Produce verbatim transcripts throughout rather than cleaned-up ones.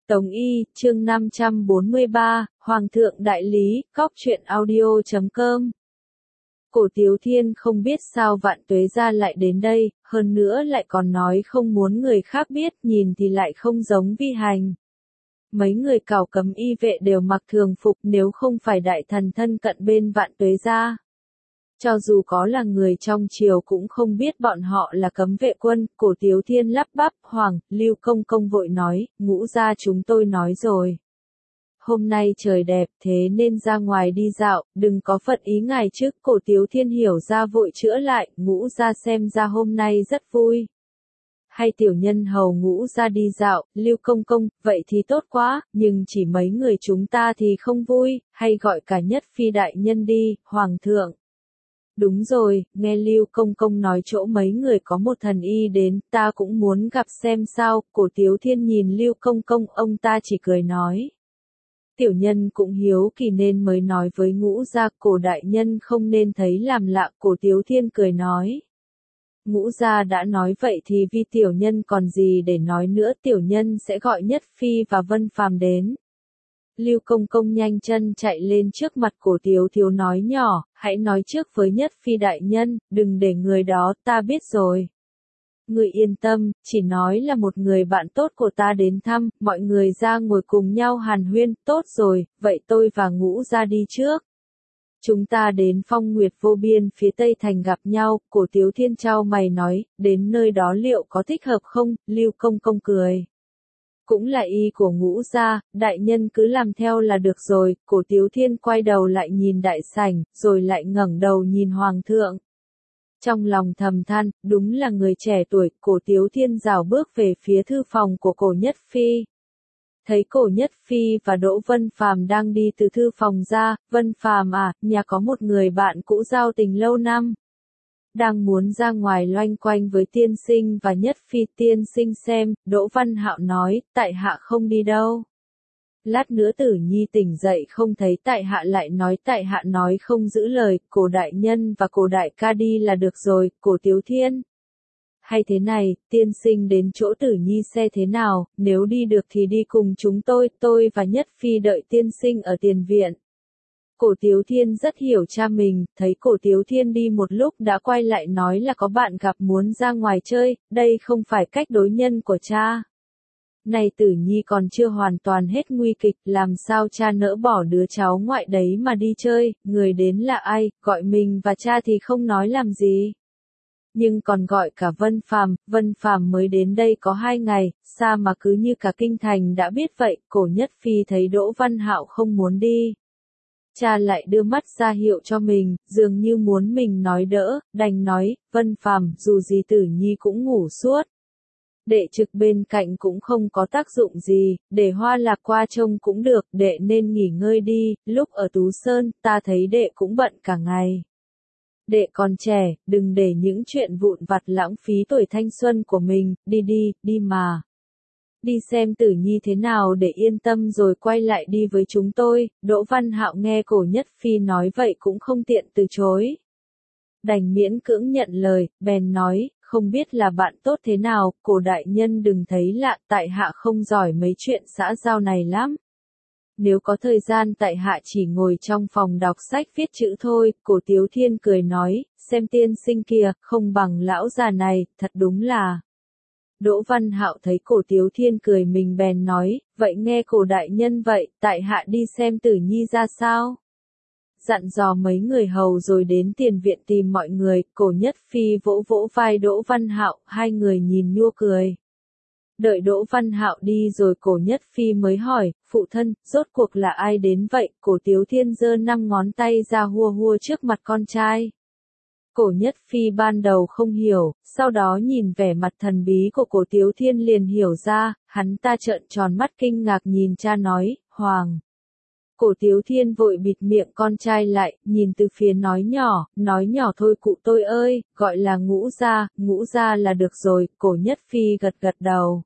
Tống Y, chương năm trăm bốn mươi ba, Hoàng thượng đại lý, cóc truyện audio chấm com. Cổ Tiếu Thiên không biết sao Vạn Tuế Gia lại đến đây, hơn nữa lại còn nói không muốn người khác biết, nhìn thì lại không giống Vi Hành. Mấy người cào cấm y vệ đều mặc thường phục, nếu không phải đại thần thân cận bên Vạn Tuế Gia. Cho dù có là người trong triều cũng không biết bọn họ là cấm vệ quân. Cổ Tiếu Thiên lắp bắp, Hoàng, Lưu Công Công vội nói, Ngũ gia chúng tôi nói rồi. Hôm nay trời đẹp thế nên ra ngoài đi dạo, đừng có phật ý ngài trước. Cổ Tiếu Thiên hiểu ra vội chữa lại, Ngũ gia xem ra hôm nay rất vui. Hay tiểu nhân hầu Ngũ gia đi dạo, Lưu Công Công, vậy thì tốt quá, nhưng chỉ mấy người chúng ta thì không vui, hay gọi cả Nhất Phi đại nhân đi, Hoàng thượng. Đúng rồi, nghe Lưu Công Công nói chỗ mấy người có một thần y đến, ta cũng muốn gặp xem sao. Cổ Tiếu Thiên nhìn Lưu Công Công, ông ta chỉ cười nói. Tiểu nhân cũng hiếu kỳ nên mới nói với Ngũ gia, Cổ đại nhân không nên thấy làm lạ. Cổ Tiếu Thiên cười nói. Ngũ gia đã nói vậy thì vì tiểu nhân còn gì để nói nữa, tiểu nhân sẽ gọi Nhất Phi và Vân Phàm đến. Lưu Công Công nhanh chân chạy lên trước mặt Cổ Tiếu Thiếu nói nhỏ, hãy nói trước với Nhất Phi đại nhân, đừng để người đó, ta biết rồi. Người yên tâm, chỉ nói là một người bạn tốt của ta đến thăm, mọi người ra ngồi cùng nhau hàn huyên, tốt rồi, vậy tôi và Ngũ gia đi trước. Chúng ta đến Phong Nguyệt Vô Biên phía Tây Thành gặp nhau. Cổ Tiếu Thiên trao mày nói, đến nơi đó liệu có thích hợp không? Lưu Công Công cười. Cũng là ý của Ngũ gia, đại nhân cứ làm theo là được rồi. Cổ Tiếu Thiên quay đầu lại nhìn đại sảnh, rồi lại ngẩng đầu nhìn Hoàng thượng. Trong lòng thầm than, đúng là người trẻ tuổi. Cổ Tiếu Thiên rảo bước về phía thư phòng của Cổ Nhất Phi. Thấy Cổ Nhất Phi và Đỗ Vân Phàm đang đi từ thư phòng ra. Vân Phàm à, nhà có một người bạn cũ giao tình lâu năm. Đang muốn ra ngoài loanh quanh với tiên sinh và Nhất Phi. Tiên sinh xem, Đỗ Văn Hạo nói, tại hạ không đi đâu. Lát nữa Tử Nhi tỉnh dậy không thấy tại hạ lại nói tại hạ nói không giữ lời. Cổ đại nhân và Cổ đại ca đi là được rồi. Cổ Tiếu Thiên. Hay thế này, tiên sinh đến chỗ Tử Nhi xe thế nào, nếu đi được thì đi cùng chúng tôi, tôi và Nhất Phi đợi tiên sinh ở tiền viện. Cổ Tiếu Thiên rất hiểu cha mình, thấy Cổ Tiếu Thiên đi một lúc đã quay lại nói là có bạn gặp muốn ra ngoài chơi, đây không phải cách đối nhân của cha. Này Tử Nhi còn chưa hoàn toàn hết nguy kịch, làm sao cha nỡ bỏ đứa cháu ngoại đấy mà đi chơi, người đến là ai, gọi mình và cha thì không nói làm gì. Nhưng còn gọi cả Vân Phàm, Vân Phàm mới đến đây có hai ngày, sao mà cứ như cả kinh thành đã biết vậy. Cổ Nhất Phi thấy Đỗ Văn Hạo không muốn đi. Cha lại đưa mắt ra hiệu cho mình, dường như muốn mình nói đỡ, đành nói, Vân Phàm, dù gì Tử Nhi cũng ngủ suốt. Đệ trực bên cạnh cũng không có tác dụng gì, để Hoa Lạc qua trông cũng được, đệ nên nghỉ ngơi đi, lúc ở Tú Sơn, ta thấy đệ cũng bận cả ngày. Đệ còn trẻ, đừng để những chuyện vụn vặt lãng phí tuổi thanh xuân của mình, đi đi, đi mà. Đi xem Tử Nhi thế nào để yên tâm rồi quay lại đi với chúng tôi. Đỗ Văn Hạo nghe Cổ Nhất Phi nói vậy cũng không tiện từ chối. Đành miễn cưỡng nhận lời, bèn nói, không biết là bạn tốt thế nào, Cổ đại nhân đừng thấy lạ, tại hạ không giỏi mấy chuyện xã giao này lắm. Nếu có thời gian tại hạ chỉ ngồi trong phòng đọc sách viết chữ thôi. Cổ Tiếu Thiên cười nói, xem tiên sinh kìa, không bằng lão già này, thật đúng là. Đỗ Văn Hạo thấy Cổ Tiếu Thiên cười mình bèn nói, vậy nghe Cổ đại nhân vậy, tại hạ đi xem Tử Nhi ra sao? Dặn dò mấy người hầu rồi đến tiền viện tìm mọi người. Cổ Nhất Phi vỗ vỗ vai Đỗ Văn Hạo, hai người nhìn nhua cười. Đợi Đỗ Văn Hạo đi rồi Cổ Nhất Phi mới hỏi, phụ thân, rốt cuộc là ai đến vậy? Cổ Tiếu Thiên giơ năm ngón tay ra hua hua trước mặt con trai. Cổ Nhất Phi ban đầu không hiểu, sau đó nhìn vẻ mặt thần bí của Cổ Tiếu Thiên liền hiểu ra, hắn ta trợn tròn mắt kinh ngạc nhìn cha nói, Hoàng. Cổ Tiếu Thiên vội bịt miệng con trai lại, nhìn từ phía nói nhỏ, nói nhỏ thôi cụ tôi ơi, gọi là Ngũ gia, Ngũ gia là được rồi. Cổ Nhất Phi gật gật đầu.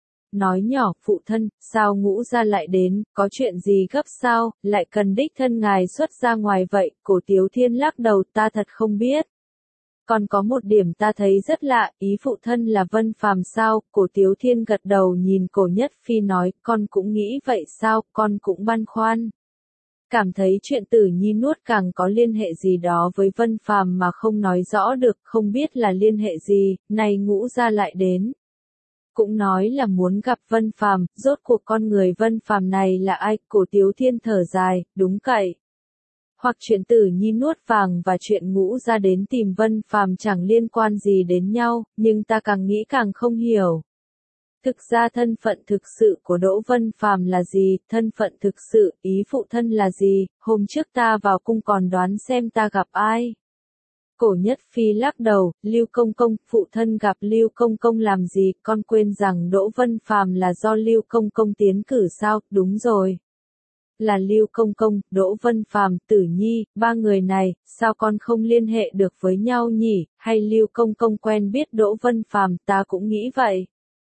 Nói nhỏ, phụ thân, sao Ngũ gia lại đến, có chuyện gì gấp sao, lại cần đích thân ngài xuất ra ngoài vậy? Cổ Tiếu Thiên lắc đầu, ta thật không biết. Còn có một điểm ta thấy rất lạ, ý phụ thân là Vân Phàm sao? Cổ Tiếu Thiên gật đầu nhìn Cổ Nhất Phi nói, con cũng nghĩ vậy sao, con cũng băn khoăn. Cảm thấy chuyện Tử Nhi nuốt càng có liên hệ gì đó với Vân Phàm mà không nói rõ được, không biết là liên hệ gì, này Ngũ gia lại đến. Cũng nói là muốn gặp Vân Phàm, rốt cuộc con người Vân Phàm này là ai? Cổ Tiếu Thiên thở dài, đúng cậy. Hoặc chuyện Tử Nhi nuốt vàng và chuyện Ngũ gia đến tìm Vân Phàm chẳng liên quan gì đến nhau, nhưng ta càng nghĩ càng không hiểu. Thực ra thân phận thực sự của Đỗ Vân Phàm là gì, thân phận thực sự, ý phụ thân là gì, hôm trước ta vào cung còn đoán xem ta gặp ai. Cổ Nhất Phi lắc đầu, Lưu Công Công, phụ thân gặp Lưu Công Công làm gì, con quên rằng Đỗ Vân Phàm là do Lưu Công Công tiến cử sao, đúng rồi. Là Lưu Công Công, Đỗ Vân Phàm, Tử Nhi, ba người này, sao con không liên hệ được với nhau nhỉ, hay Lưu Công Công quen biết Đỗ Vân Phàm, ta cũng nghĩ vậy.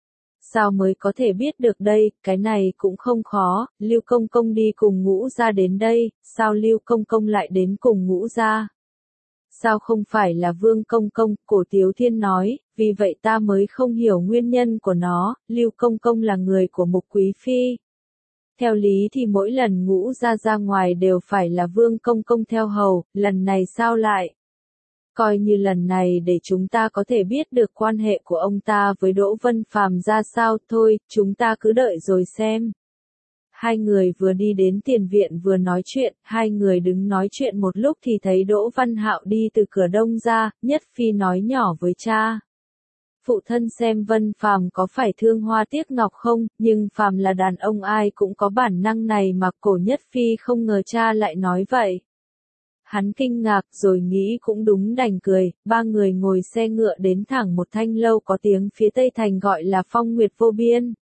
Sao mới có thể biết được đây, cái này cũng không khó, Lưu Công Công đi cùng Ngũ gia đến đây, sao Lưu Công Công lại đến cùng Ngũ gia? Sao không phải là Vương Công Công, Cổ Tiếu Thiên nói, vì vậy ta mới không hiểu nguyên nhân của nó, Lưu Công Công là người của Mục Quý Phi. Theo lý thì mỗi lần Ngũ gia ra ngoài đều phải là Vương Công Công theo hầu, lần này sao lại? Coi như lần này để chúng ta có thể biết được quan hệ của ông ta với Đỗ Vân Phàm ra sao thôi, chúng ta cứ đợi rồi xem. Hai người vừa đi đến tiền viện vừa nói chuyện, hai người đứng nói chuyện một lúc thì thấy Đỗ Văn Hạo đi từ cửa đông ra, Nhất Phi nói nhỏ với cha. Phụ thân xem Vân Phàm có phải thương hoa tiếc ngọc không, nhưng Phàm là đàn ông ai cũng có bản năng này mà. Cổ Nhất Phi không ngờ cha lại nói vậy. Hắn kinh ngạc rồi nghĩ cũng đúng đành cười, ba người ngồi xe ngựa đến thẳng một thanh lâu có tiếng phía tây thành gọi là Phong Nguyệt Vô Biên.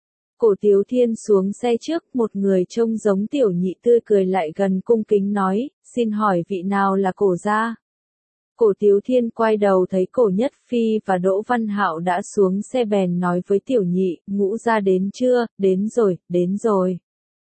Cổ Tiếu Thiên xuống xe trước, một người trông giống tiểu nhị tươi cười lại gần cung kính nói, xin hỏi vị nào là Cổ gia? Cổ Tiếu Thiên quay đầu thấy Cổ Nhất Phi và Đỗ Văn Hạo đã xuống xe bèn nói với tiểu nhị, Ngũ gia đến chưa, đến rồi, đến rồi.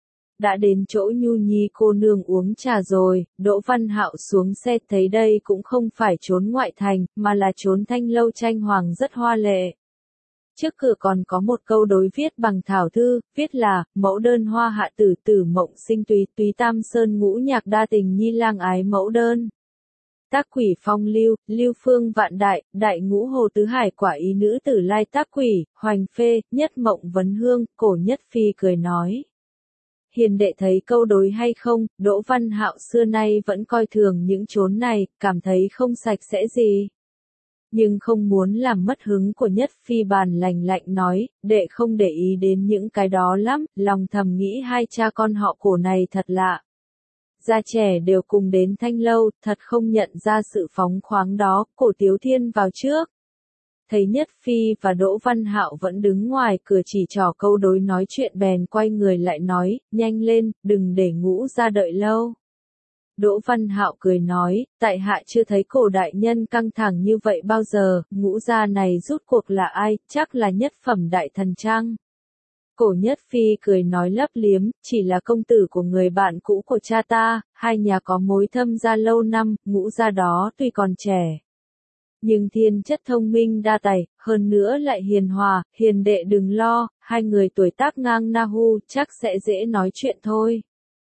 Đã đến chỗ Nhu Nhi cô nương uống trà rồi, Đỗ Văn Hạo xuống xe thấy đây cũng không phải trốn ngoại thành, mà là trốn thanh lâu tranh hoàng rất hoa lệ. Trước cửa còn có một câu đối viết bằng thảo thư, viết là, mẫu đơn hoa hạ tử tử mộng sinh túy túy tam sơn ngũ nhạc đa tình nhi lang ái mẫu đơn. Tác quỷ phong lưu, lưu phương vạn đại, đại ngũ hồ tứ hải quả ý nữ tử lai tác quỷ, hoành phê, nhất mộng vấn hương, Cổ Nhất Phi cười nói. Hiền đệ thấy câu đối hay không, Đỗ Văn Hạo xưa nay vẫn coi thường những chốn này, cảm thấy không sạch sẽ gì. Nhưng không muốn làm mất hứng của Nhất Phi bàn lành lạnh nói, đệ không để ý đến những cái đó lắm, lòng thầm nghĩ hai cha con họ Cổ này thật lạ. Gia trẻ đều cùng đến thanh lâu, thật không nhận ra sự phóng khoáng đó. Cổ Tiếu Thiên vào trước. Thấy Nhất Phi và Đỗ Văn Hạo vẫn đứng ngoài cửa chỉ trò câu đối nói chuyện bèn quay người lại nói, nhanh lên, đừng để Ngũ gia đợi lâu. Đỗ Văn Hạo cười nói, tại hạ chưa thấy Cổ đại nhân căng thẳng như vậy bao giờ, Ngũ gia này rút cuộc là ai, chắc là nhất phẩm đại thần chăng? Cổ Nhất Phi cười nói lấp liếm, chỉ là công tử của người bạn cũ của cha ta, hai nhà có mối thâm gia lâu năm, Ngũ gia đó tuy còn trẻ. Nhưng thiên chất thông minh đa tài, hơn nữa lại hiền hòa, hiền đệ đừng lo, hai người tuổi tác ngang na hu, chắc sẽ dễ nói chuyện thôi.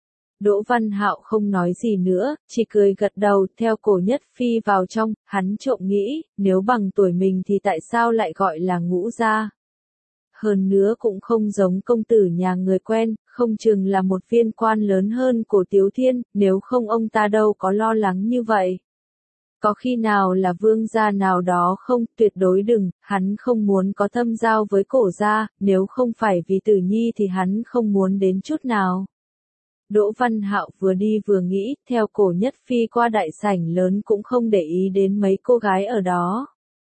Đỗ Văn Hạo không nói gì nữa, chỉ cười gật đầu, theo Cổ Nhất Phi vào trong, hắn trộm nghĩ, nếu bằng tuổi mình thì tại sao lại gọi là Ngũ gia? Hơn nữa cũng không giống công tử nhà người quen, không chừng là một viên quan lớn hơn Cổ Tiếu Thiên, nếu không ông ta đâu có lo lắng như vậy. Có khi nào là vương gia nào đó không, tuyệt đối đừng, hắn không muốn có thâm giao với Cổ gia, nếu không phải vì Tử Nhi thì hắn không muốn đến chút nào. Đỗ Văn Hạo vừa đi vừa nghĩ, theo Cổ Nhất Phi qua đại sảnh lớn cũng không để ý đến mấy cô gái ở đó.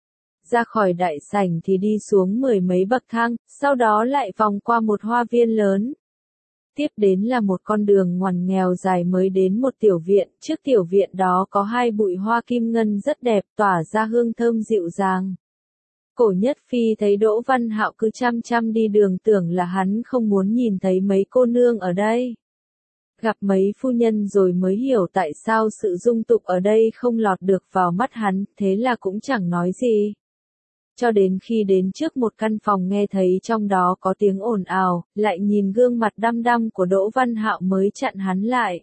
Ra khỏi đại sảnh thì đi xuống mười mấy bậc thang, sau đó lại vòng qua một hoa viên lớn. Tiếp đến là một con đường ngoằn nghèo dài mới đến một tiểu viện, trước tiểu viện đó có hai bụi hoa kim ngân rất đẹp, tỏa ra hương thơm dịu dàng. Cổ Nhất Phi thấy Đỗ Văn Hạo cứ chăm chăm đi đường tưởng là hắn không muốn nhìn thấy mấy cô nương ở đây. Gặp mấy phu nhân rồi mới hiểu tại sao sự dung tục ở đây không lọt được vào mắt hắn, thế là cũng chẳng nói gì. Cho đến khi đến trước một căn phòng nghe thấy trong đó có tiếng ồn ào, lại nhìn gương mặt đăm đăm của Đỗ Văn Hạo mới chặn hắn lại.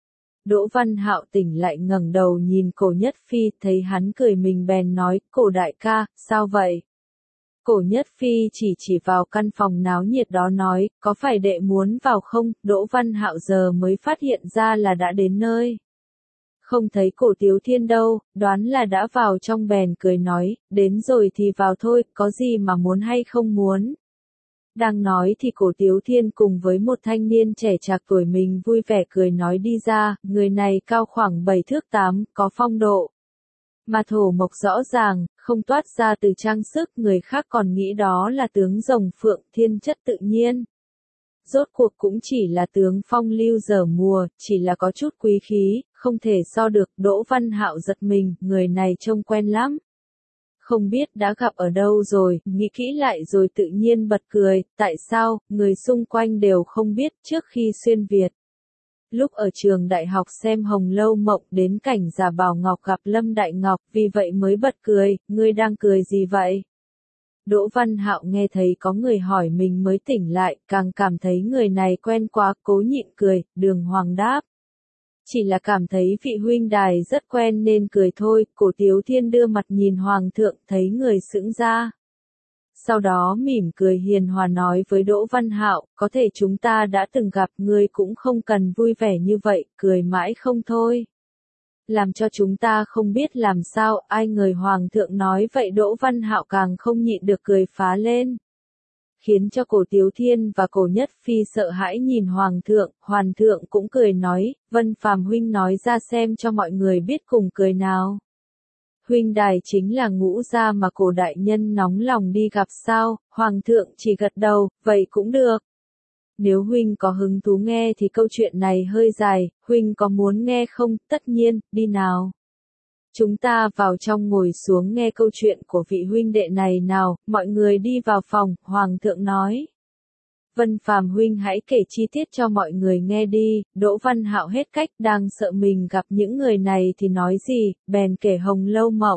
Đỗ Văn Hạo tỉnh lại ngẩng đầu nhìn Cổ Nhất Phi, thấy hắn cười mình bèn nói, Cổ đại ca, sao vậy? Cổ Nhất Phi chỉ chỉ vào căn phòng náo nhiệt đó nói, có phải đệ muốn vào không? Đỗ Văn Hạo giờ mới phát hiện ra là đã đến nơi. Không thấy Cổ Tiếu Thiên đâu, đoán là đã vào trong bèn cười nói, đến rồi thì vào thôi, có gì mà muốn hay không muốn. Đang nói thì Cổ Tiếu Thiên cùng với một thanh niên trẻ trạc tuổi mình vui vẻ cười nói đi ra, người này cao khoảng bảy thước tám, có phong độ. Mà thổ mộc rõ ràng, không toát ra từ trang sức, người khác còn nghĩ đó là tướng rồng phượng, thiên chất tự nhiên. Rốt cuộc cũng chỉ là tướng phong lưu dở mùa, chỉ là có chút quý khí, không thể so được. Đỗ Văn Hạo giật mình, người này trông quen lắm. Không biết đã gặp ở đâu rồi, nghĩ kỹ lại rồi tự nhiên bật cười, tại sao, người xung quanh đều không biết trước khi xuyên Việt. Lúc ở trường đại học xem Hồng Lâu Mộng đến cảnh Giả Bảo Ngọc gặp Lâm Đại Ngọc, vì vậy mới bật cười, ngươi đang cười gì vậy? Đỗ Văn Hạo nghe thấy có người hỏi mình mới tỉnh lại, càng cảm thấy người này quen quá, cố nhịn cười, Đường Hoàng đáp. Chỉ là cảm thấy vị huynh đài rất quen nên cười thôi. Cổ Tiếu Thiên đưa mặt nhìn Hoàng thượng, thấy người sững ra. Sau đó mỉm cười hiền hòa nói với Đỗ Văn Hạo, có thể chúng ta đã từng gặp, ngươi cũng không cần vui vẻ như vậy, cười mãi không thôi. Làm cho chúng ta không biết làm sao, ai người Hoàng thượng nói vậy Đỗ Văn Hạo càng không nhịn được cười phá lên. Khiến cho Cổ Tiếu Thiên và Cổ Nhất Phi sợ hãi nhìn Hoàng thượng, Hoàng thượng cũng cười nói, Vân Phàm huynh nói ra xem cho mọi người biết cùng cười nào. Huynh đài chính là Ngũ gia mà Cổ đại nhân nóng lòng đi gặp sao? Hoàng thượng chỉ gật đầu, vậy cũng được. Nếu huynh có hứng thú nghe thì câu chuyện này hơi dài, huynh có muốn nghe không? Tất nhiên, đi nào. Chúng ta vào trong ngồi xuống nghe câu chuyện của vị huynh đệ này nào, mọi người đi vào phòng, Hoàng thượng nói. Vân Phàm huynh hãy kể chi tiết cho mọi người nghe đi. Đỗ Văn Hạo hết cách, đang sợ mình gặp những người này thì nói gì, bèn kể Hồng Lâu Mộng.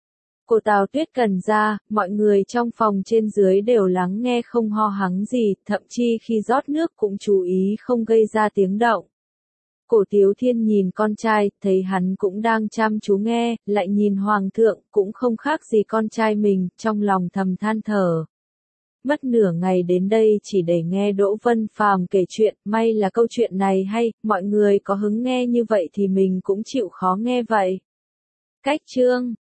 Cô Tào Tuyết Cần ra, mọi người trong phòng trên dưới đều lắng nghe không ho hắng gì, thậm chí khi rót nước cũng chú ý không gây ra tiếng động. Cổ Tiếu Thiên nhìn con trai, thấy hắn cũng đang chăm chú nghe, lại nhìn Hoàng thượng, cũng không khác gì con trai mình, trong lòng thầm than thở. Mất nửa ngày đến đây chỉ để nghe Đỗ Vân Phàm kể chuyện, may là câu chuyện này hay, mọi người có hứng nghe như vậy thì mình cũng chịu khó nghe vậy. Cách chương